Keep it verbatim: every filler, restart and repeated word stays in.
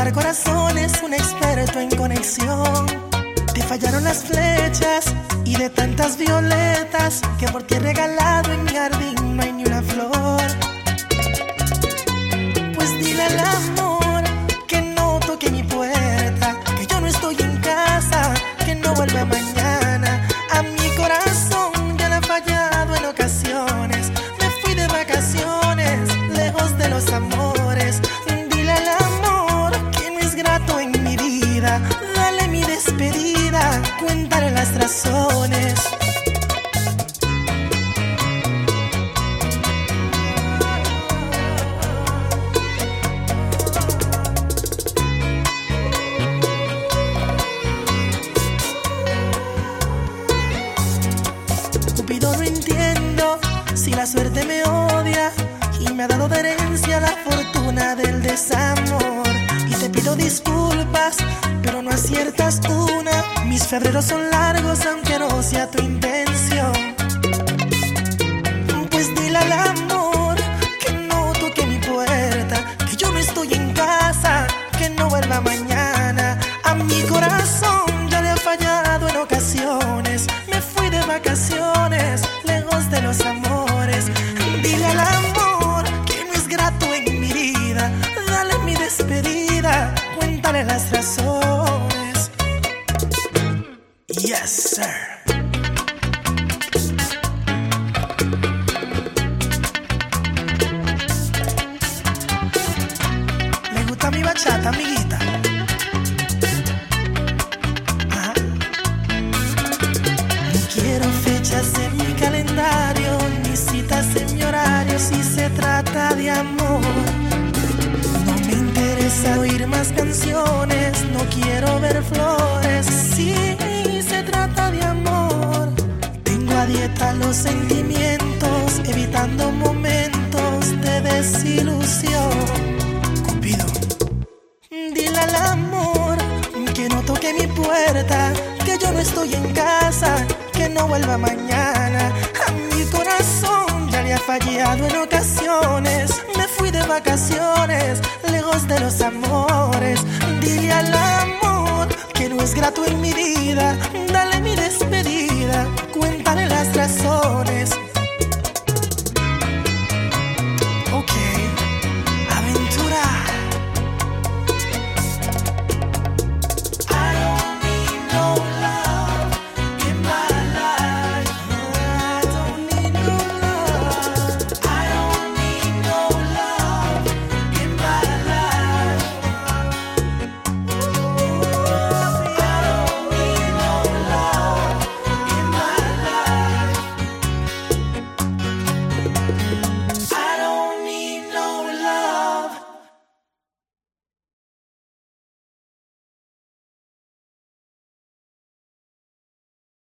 robar corazones, un experto en conexión. Te fallaron las flechas y de tantas violetas que por ti he regalado en mi jardín no hay ni una flor. Pues dile al amor que no toque mi puerta, que yo no estoy en casa, que no vuelva mañana. A mi corazón ya le ha fallado en ocasiones. Me fui de vacaciones, lejos de los amores. Dile al amor que no es grato en mi vida. Dale mi despedida, cuéntale las razones. Cupido, no entiendo si la suerte me odia y me ha dado de herencia la fortuna del desamor. Y te pido disculpas, pero no aciertas una. Mis febreros son largos aunque no sea tu intención. Pues dile al amor que no toque mi puerta, que yo no estoy en casa, que no vuelva mañana. A mi corazón ya le ha fallado en ocasiones. Me fui de vacaciones, lejos de los amores. Dile al amor que no es grato en mi vida. Dale mi despedida, cuéntale las razones. Yes, sir. ¿Le gusta mi bachata, amiguita? Ajá. No quiero fechas en mi calendario, ni citas en mi horario si se trata de amor. No me interesa oír más canciones, no quiero ver flores si se trata de amor. Tengo a dieta los sentimientos, evitando momentos de desilusión. Cupido, dile al amor que no toque mi puerta, que yo no estoy en casa, que no vuelva mañana. A mi corazón ya le ha fallado en ocasiones. Me fui de vacaciones, lejos de los amores. Dile al amor que no es grato en mi vida. Dale mi despedida,